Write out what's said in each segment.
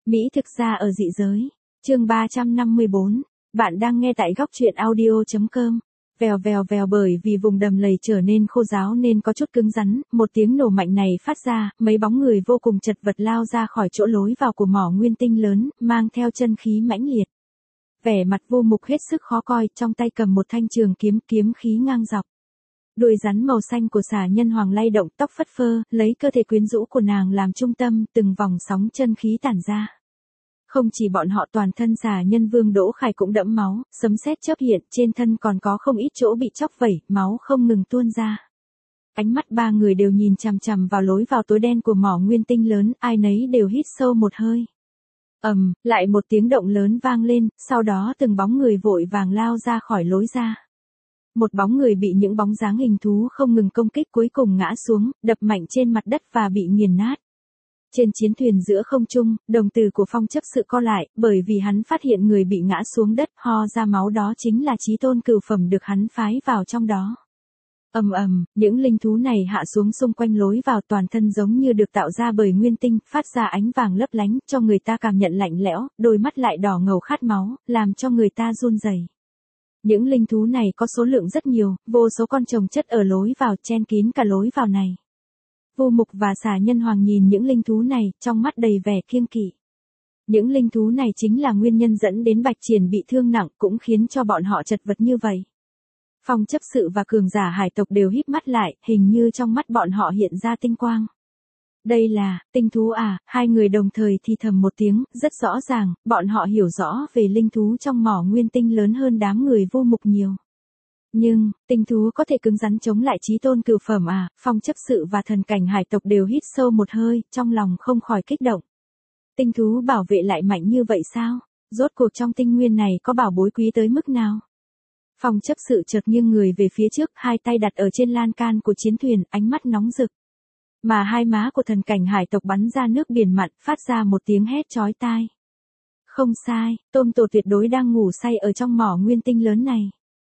Mỹ thực ra ở dị giới. Chương 354. Bạn đang nghe tại góc truyện audio.com. Vèo vèo vèo, bởi vì vùng đầm lầy trở nên khô ráo nên có chút cứng rắn, một tiếng nổ mạnh này phát ra, mấy bóng người vô cùng chật vật lao ra khỏi chỗ lối vào của mỏ nguyên tinh lớn, mang theo chân khí mãnh liệt. Vẻ mặt Vô Mục hết sức khó coi, trong tay cầm một thanh trường kiếm, kiếm khí ngang dọc. Đuôi rắn màu xanh của xà nhân hoàng lay động, tóc phất phơ, lấy cơ thể quyến rũ của nàng làm trung tâm, từng vòng sóng chân khí tản ra. Không chỉ bọn họ, toàn thân xà nhân vương Đỗ Khải cũng đẫm máu, sấm sét chớp hiện, trên thân còn có không ít chỗ bị chóc vẩy, máu không ngừng tuôn ra. Ánh mắt ba người đều nhìn chằm chằm vào lối vào tối đen của mỏ nguyên tinh lớn, ai nấy đều hít sâu một hơi. Lại một tiếng động lớn vang lên, sau đó từng bóng người vội vàng lao ra khỏi lối ra. Một bóng người bị những bóng dáng hình thú không ngừng công kích cuối cùng ngã xuống, đập mạnh trên mặt đất và bị nghiền nát. Trên chiến thuyền giữa không trung, đồng tử của Phong Chấp Sự co lại, bởi vì hắn phát hiện người bị ngã xuống đất ho ra máu đó chính là chí tôn cửu phẩm được hắn phái vào trong đó. Những linh thú này hạ xuống xung quanh lối vào, toàn thân giống như được tạo ra bởi nguyên tinh, phát ra ánh vàng lấp lánh, cho người ta cảm nhận lạnh lẽo, đôi mắt lại đỏ ngầu khát máu, làm cho người ta run rẩy. Những linh thú này có số lượng rất nhiều, vô số con chồng chất ở lối vào, chen kín cả lối vào này. Vô Mục và xà nhân hoàng nhìn những linh thú này, trong mắt đầy vẻ kiêng kỵ. Những linh thú này chính là nguyên nhân dẫn đến Bạch Triển bị thương nặng, cũng khiến cho bọn họ chật vật như vậy. Phong Chấp Sự và cường giả hải tộc đều híp mắt lại, hình như trong mắt bọn họ hiện ra tinh quang. Đây là tinh thú à? Hai người đồng thời thì thầm một tiếng, rất rõ ràng, bọn họ hiểu rõ về linh thú trong mỏ nguyên tinh lớn hơn đám người Vô Mục nhiều. Nhưng, tinh thú có thể cứng rắn chống lại chí tôn cửu phẩm à? Phong Chấp Sự và thần cảnh hải tộc đều hít sâu một hơi, trong lòng không khỏi kích động. Tinh thú bảo vệ lại mạnh như vậy sao? Rốt cuộc trong tinh nguyên này có bảo bối quý tới mức nào? Phong Chấp Sự chợt nghiêng người về phía trước, hai tay đặt ở trên lan can của chiến thuyền, ánh mắt nóng rực. Mà hai má của thần cảnh hải tộc bắn ra nước biển mặn, phát ra một tiếng hét chói tai. Không sai, tôm tổ tuyệt đối đang ngủ say ở trong mỏ nguyên tinh lớn này.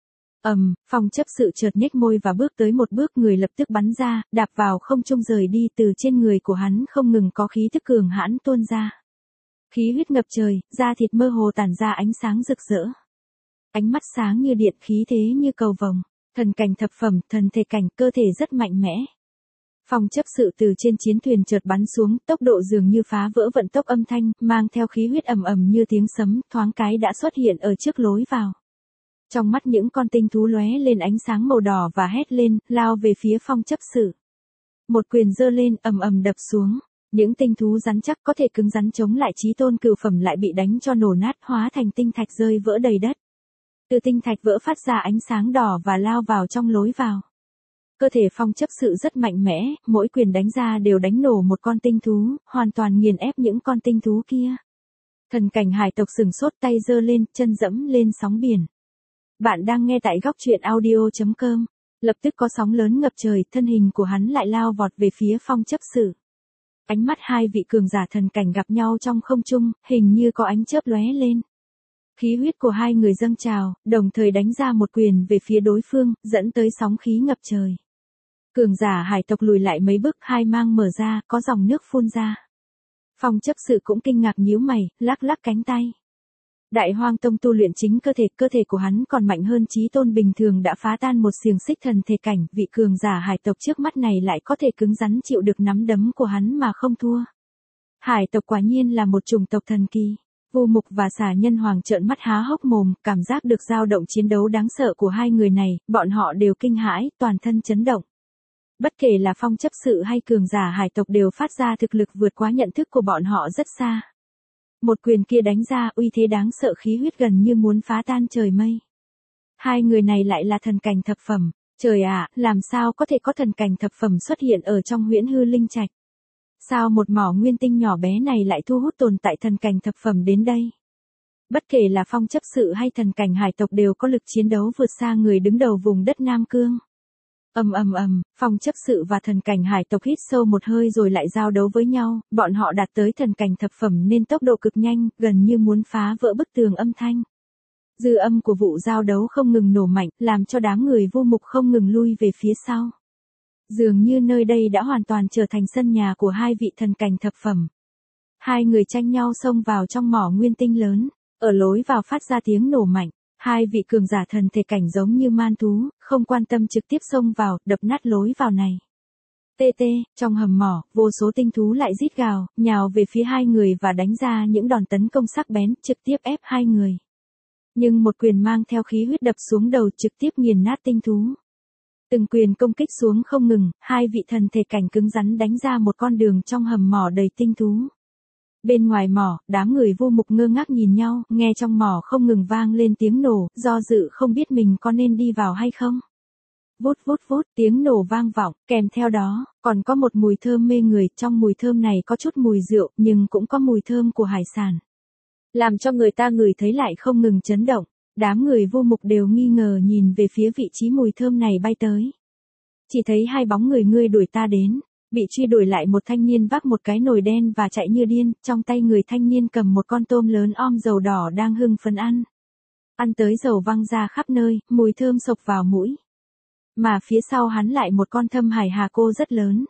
Phong Chấp Sự chợt nhếch môi và bước tới một bước, người lập tức bắn ra, đạp vào không trung rời đi, từ trên người của hắn không ngừng có khí tức cường hãn tuôn ra. Khí huyết ngập trời, da thịt mơ hồ tản ra ánh sáng rực rỡ. Ánh mắt sáng như điện, khí thế như cầu vồng, thần cảnh thập phẩm, thần thể cảnh, cơ thể rất mạnh mẽ. Phong Chấp Sự từ trên chiến thuyền chợt bắn xuống, tốc độ dường như phá vỡ vận tốc âm thanh, mang theo khí huyết ầm ầm như tiếng sấm, thoáng cái đã xuất hiện ở trước lối vào. Trong mắt những con tinh thú lóe lên ánh sáng màu đỏ và hét lên, lao về phía Phong Chấp Sự. Một quyền giơ lên, ầm đập xuống. Những tinh thú rắn chắc có thể cứng rắn chống lại chí tôn cửu phẩm lại bị đánh cho nổ nát, hóa thành tinh thạch rơi vỡ đầy đất. Từ tinh thạch vỡ phát ra ánh sáng đỏ và lao vào trong lối vào. Cơ thể Phong Chấp Sự rất mạnh mẽ, mỗi quyền đánh ra đều đánh nổ một con tinh thú, hoàn toàn nghiền ép những con tinh thú kia. Thần cảnh hải tộc sừng sốt, tay giơ lên, chân dẫm lên sóng biển. Bạn đang nghe tại góc truyện audio.com. Lập tức có sóng lớn ngập trời, thân hình của hắn lại lao vọt về phía Phong Chấp Sự. Ánh mắt hai vị cường giả thần cảnh gặp nhau trong không trung, hình như có ánh chớp lóe lên. Khí huyết của hai người dâng trào, đồng thời đánh ra một quyền về phía đối phương, dẫn tới sóng khí ngập trời. Cường giả hải tộc lùi lại mấy bước, hai mang mở ra, có dòng nước phun ra. Phong Chấp Sự cũng kinh ngạc nhíu mày, lắc lắc cánh tay. Đại Hoang Tông tu luyện chính cơ thể của hắn còn mạnh hơn chí tôn bình thường, đã phá tan một xiềng xích thần thể cảnh, vị cường giả hải tộc trước mắt này lại có thể cứng rắn chịu được nắm đấm của hắn mà không thua. Hải tộc quả nhiên là một chủng tộc thần kỳ. Vô Mục và xà nhân hoàng trợn mắt há hốc mồm, cảm giác được dao động chiến đấu đáng sợ của hai người này, bọn họ đều kinh hãi, toàn thân chấn động. Bất kể là Phong Chấp Sự hay cường giả hải tộc đều phát ra thực lực vượt quá nhận thức của bọn họ rất xa. Một quyền kia đánh ra, uy thế đáng sợ, khí huyết gần như muốn phá tan trời mây. Hai người này lại là thần cảnh thập phẩm, trời ạ, làm sao có thể có thần cảnh thập phẩm xuất hiện ở trong Huyễn Hư Linh Trạch? Sao một mỏ nguyên tinh nhỏ bé này lại thu hút tồn tại thần cảnh thập phẩm đến đây? Bất kể là Phong Chấp Sự hay thần cảnh hải tộc đều có lực chiến đấu vượt xa người đứng đầu vùng đất Nam Cương. Phong Chấp Sự và thần cảnh hải tộc hít sâu một hơi rồi lại giao đấu với nhau, bọn họ đạt tới thần cảnh thập phẩm nên tốc độ cực nhanh, gần như muốn phá vỡ bức tường âm thanh. Dư âm của vụ giao đấu không ngừng nổ mạnh, làm cho đám người Vô Mục không ngừng lui về phía sau. Dường như nơi đây đã hoàn toàn trở thành sân nhà của hai vị thần cảnh thập phẩm. Hai người tranh nhau xông vào trong mỏ nguyên tinh lớn, ở lối vào phát ra tiếng nổ mạnh. Hai vị cường giả thần thể cảnh giống như man thú, không quan tâm trực tiếp xông vào, đập nát lối vào này. Trong hầm mỏ, vô số tinh thú lại rít gào, nhào về phía hai người và đánh ra những đòn tấn công sắc bén, trực tiếp ép hai người. Nhưng một quyền mang theo khí huyết đập xuống đầu trực tiếp nghiền nát tinh thú. Từng quyền công kích xuống không ngừng, hai vị thần thể cảnh cứng rắn đánh ra một con đường trong hầm mỏ đầy tinh thú. Bên ngoài mỏ, đám người vô mục ngơ ngác nhìn nhau, nghe trong mỏ không ngừng vang lên tiếng nổ, do dự không biết mình có nên đi vào hay không. Vút vút vút, tiếng nổ vang vọng, kèm theo đó, còn có một mùi thơm mê người, trong mùi thơm này có chút mùi rượu, nhưng cũng có mùi thơm của hải sản. Làm cho người ta ngửi thấy lại không ngừng chấn động, đám người vô mục đều nghi ngờ nhìn về phía vị trí mùi thơm này bay tới. Chỉ thấy hai bóng người ngươi đuổi ta đến, bị truy đuổi lại một thanh niên vác một cái nồi đen và chạy như điên, trong tay người thanh niên cầm một con tôm lớn om dầu đỏ đang hưng phấn ăn. Ăn tới dầu văng ra khắp nơi, mùi thơm xộc vào mũi. Mà phía sau hắn lại một con thâm hải hà cô rất lớn.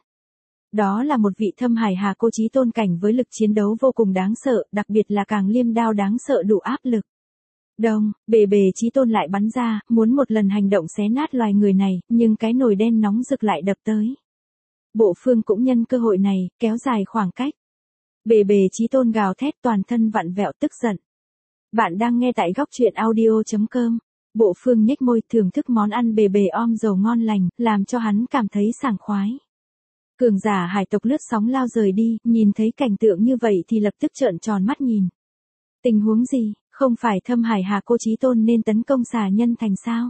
Đó là một vị thâm hải hà cô chí tôn cảnh với lực chiến đấu vô cùng đáng sợ, đặc biệt là càng liêm đao đáng sợ đủ áp lực. Đông, bề chí tôn lại bắn ra, muốn một lần hành động xé nát loài người này, nhưng cái nồi đen nóng rực lại đập tới. Bộ Phương cũng nhân cơ hội này, kéo dài khoảng cách. Bề chí tôn gào thét toàn thân vặn vẹo tức giận. Bạn đang nghe tại góc truyện audio.com. Bộ Phương nhếch môi thưởng thức món ăn bề om dầu ngon lành, làm cho hắn cảm thấy sảng khoái. Cường giả hải tộc lướt sóng lao rời đi, nhìn thấy cảnh tượng như vậy thì lập tức trợn tròn mắt nhìn. Tình huống gì, không phải thâm hải hà cô chí tôn nên tấn công xà nhân thành sao?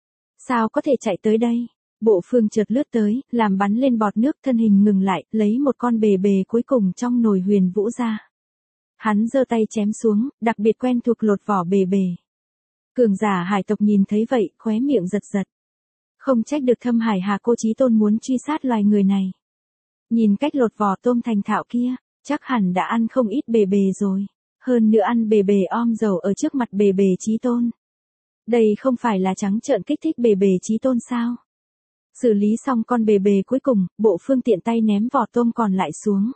Sao có thể chạy tới đây? Bộ Phương chợt lướt tới, làm bắn lên bọt nước, thân hình ngừng lại, lấy một con bề cuối cùng trong nồi huyền vũ ra. Hắn giơ tay chém xuống, đặc biệt quen thuộc lột vỏ bề. Cường giả hải tộc nhìn thấy vậy, khóe miệng giật giật. Không trách được thâm hải hà cô chí tôn muốn truy sát loài người này. Nhìn cách lột vỏ tôm thành thạo kia, chắc hẳn đã ăn không ít bề rồi. Hơn nữa ăn bề om dầu ở trước mặt bề chí tôn. Đây không phải là trắng trợn kích thích bề chí tôn sao? Xử lý xong con bề cuối cùng, Bộ Phương tiện tay ném vỏ tôm còn lại xuống.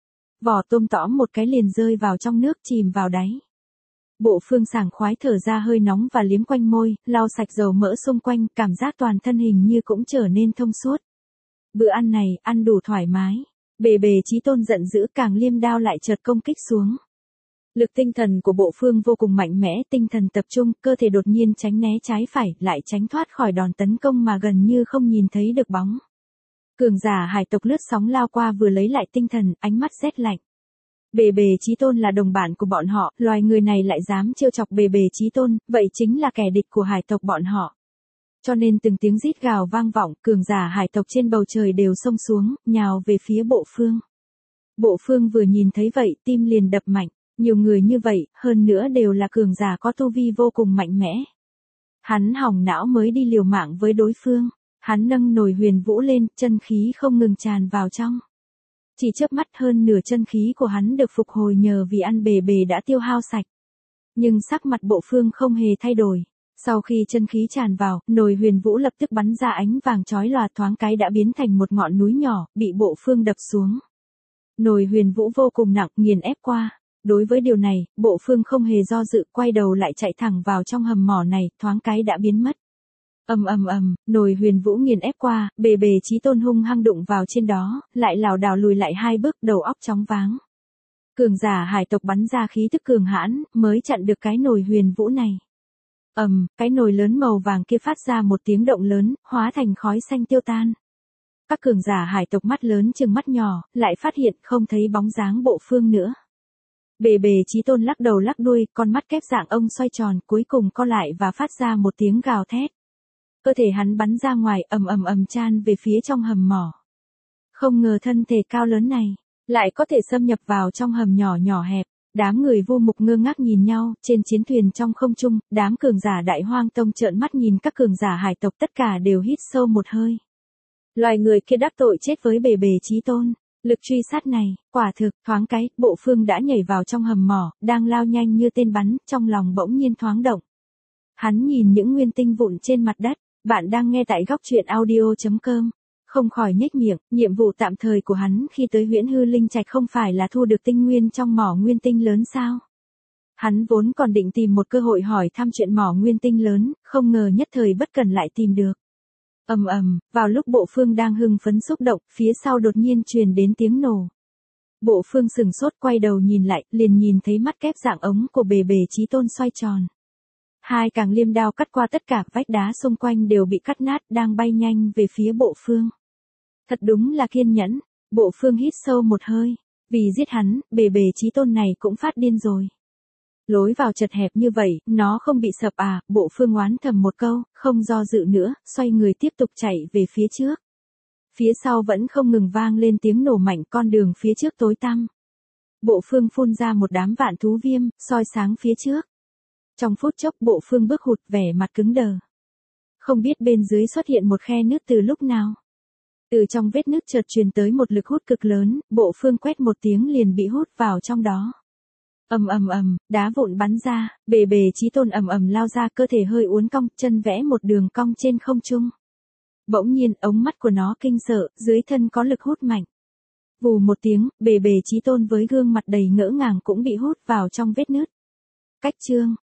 Vỏ tôm tõm một cái liền rơi vào trong nước chìm vào đáy. Bộ Phương sảng khoái thở ra hơi nóng và liếm quanh môi, lau sạch dầu mỡ xung quanh, cảm giác toàn thân hình như cũng trở nên thông suốt. Bữa ăn này, ăn đủ thoải mái. Bề chí tôn giận dữ, càng liêm đao lại chợt công kích xuống. Lực tinh thần của Bộ Phương vô cùng mạnh mẽ, tinh thần tập trung, cơ thể đột nhiên tránh né trái phải, lại tránh thoát khỏi đòn tấn công mà gần như không nhìn thấy được bóng. Cường giả hải tộc lướt sóng lao qua vừa lấy lại tinh thần, ánh mắt rét lạnh. Bề chí tôn là đồng bạn của bọn họ, loài người này lại dám trêu chọc bề chí tôn, vậy chính là kẻ địch của hải tộc bọn họ. Cho nên từng tiếng rít gào vang vọng, cường giả hải tộc trên bầu trời đều xông xuống, nhào về phía Bộ Phương. Bộ Phương vừa nhìn thấy vậy, tim liền đập mạnh. Nhiều người như vậy, hơn nữa đều là cường giả có tu vi vô cùng mạnh mẽ. Hắn hỏng não mới đi liều mạng với đối phương. Hắn nâng nồi huyền vũ lên, chân khí không ngừng tràn vào trong. Chỉ chớp mắt hơn nửa chân khí của hắn được phục hồi nhờ vì ăn bề đã tiêu hao sạch. Nhưng sắc mặt Bộ Phương không hề thay đổi. Sau khi chân khí tràn vào, nồi huyền vũ lập tức bắn ra ánh vàng chói lòa, thoáng cái đã biến thành một ngọn núi nhỏ, bị Bộ Phương đập xuống. Nồi huyền vũ vô cùng nặng, nghiền ép qua. Đối với điều này, Bộ Phương không hề do dự, quay đầu lại chạy thẳng vào trong hầm mỏ này, thoáng cái đã biến mất. Nồi huyền vũ nghiền ép qua, bề chí tôn hung hăng đụng vào trên đó, lại lảo đảo lùi lại hai bước, đầu óc chóng váng. Cường giả hải tộc bắn ra khí tức cường hãn, mới chặn được cái nồi huyền vũ này. Cái nồi lớn màu vàng kia phát ra một tiếng động lớn, hóa thành khói xanh tiêu tan. Các cường giả hải tộc mắt lớn chừng mắt nhỏ, lại phát hiện không thấy bóng dáng Bộ Phương nữa. Bề chí tôn lắc đầu lắc đuôi, con mắt kép dạng ông xoay tròn, cuối cùng co lại và phát ra một tiếng gào thét. Cơ thể hắn bắn ra ngoài, ầm chan về phía trong hầm mỏ. Không ngờ thân thể cao lớn này, lại có thể xâm nhập vào trong hầm nhỏ hẹp. Đám người vô mục ngơ ngác nhìn nhau, trên chiến thuyền trong không trung, đám cường giả Đại Hoang Tông trợn mắt nhìn các cường giả hải tộc, tất cả đều hít sâu một hơi. Loài người kia đắc tội chết với bề chí tôn. Lực truy sát này, quả thực, thoáng cái, Bộ Phương đã nhảy vào trong hầm mỏ, đang lao nhanh như tên bắn, trong lòng bỗng nhiên thoáng động. Hắn nhìn những nguyên tinh vụn trên mặt đất, bạn đang nghe tại góc truyện audio.com. Không khỏi nhếch miệng, nhiệm vụ tạm thời của hắn khi tới Huyễn Hư Linh Trạch không phải là thu được tinh nguyên trong mỏ nguyên tinh lớn sao? Hắn vốn còn định tìm một cơ hội hỏi thăm chuyện mỏ nguyên tinh lớn, không ngờ nhất thời bất cẩn lại tìm được. Ầm ầm, vào lúc Bộ Phương đang hưng phấn xúc động, phía sau đột nhiên truyền đến tiếng nổ. Bộ Phương sừng sốt quay đầu nhìn lại, liền nhìn thấy mắt kép dạng ống của bề bề Chí Tôn xoay tròn. Hai càng liêm đao cắt qua tất cả vách đá xung quanh đều bị cắt nát đang bay nhanh về phía Bộ Phương. Thật đúng là kiên nhẫn, Bộ Phương hít sâu một hơi, vì giết hắn, bề bề Chí Tôn này cũng phát điên rồi. Lối vào chật hẹp như vậy, nó không bị sập à, Bộ Phương oán thầm một câu, không do dự nữa, xoay người tiếp tục chạy về phía trước. Phía sau vẫn không ngừng vang lên tiếng nổ mạnh, con đường phía trước tối tăm. Bộ Phương phun ra một đám vạn thú viêm, soi sáng phía trước. Trong phút chốc Bộ Phương bước hụt, vẻ mặt cứng đờ. Không biết bên dưới xuất hiện một khe nứt từ lúc nào. Từ trong vết nứt chợt truyền tới một lực hút cực lớn, Bộ Phương quét một tiếng liền bị hút vào trong đó. Ầm ầm ầm, đá vụn bắn ra, bề bề Chí Tôn ầm ầm lao ra, cơ thể hơi uốn cong, chân vẽ một đường cong trên không trung. Bỗng nhiên, ống mắt của nó kinh sợ, dưới thân có lực hút mạnh. Vù một tiếng, bề bề Chí Tôn với gương mặt đầy ngỡ ngàng cũng bị hút vào trong vết nứt. Cách chương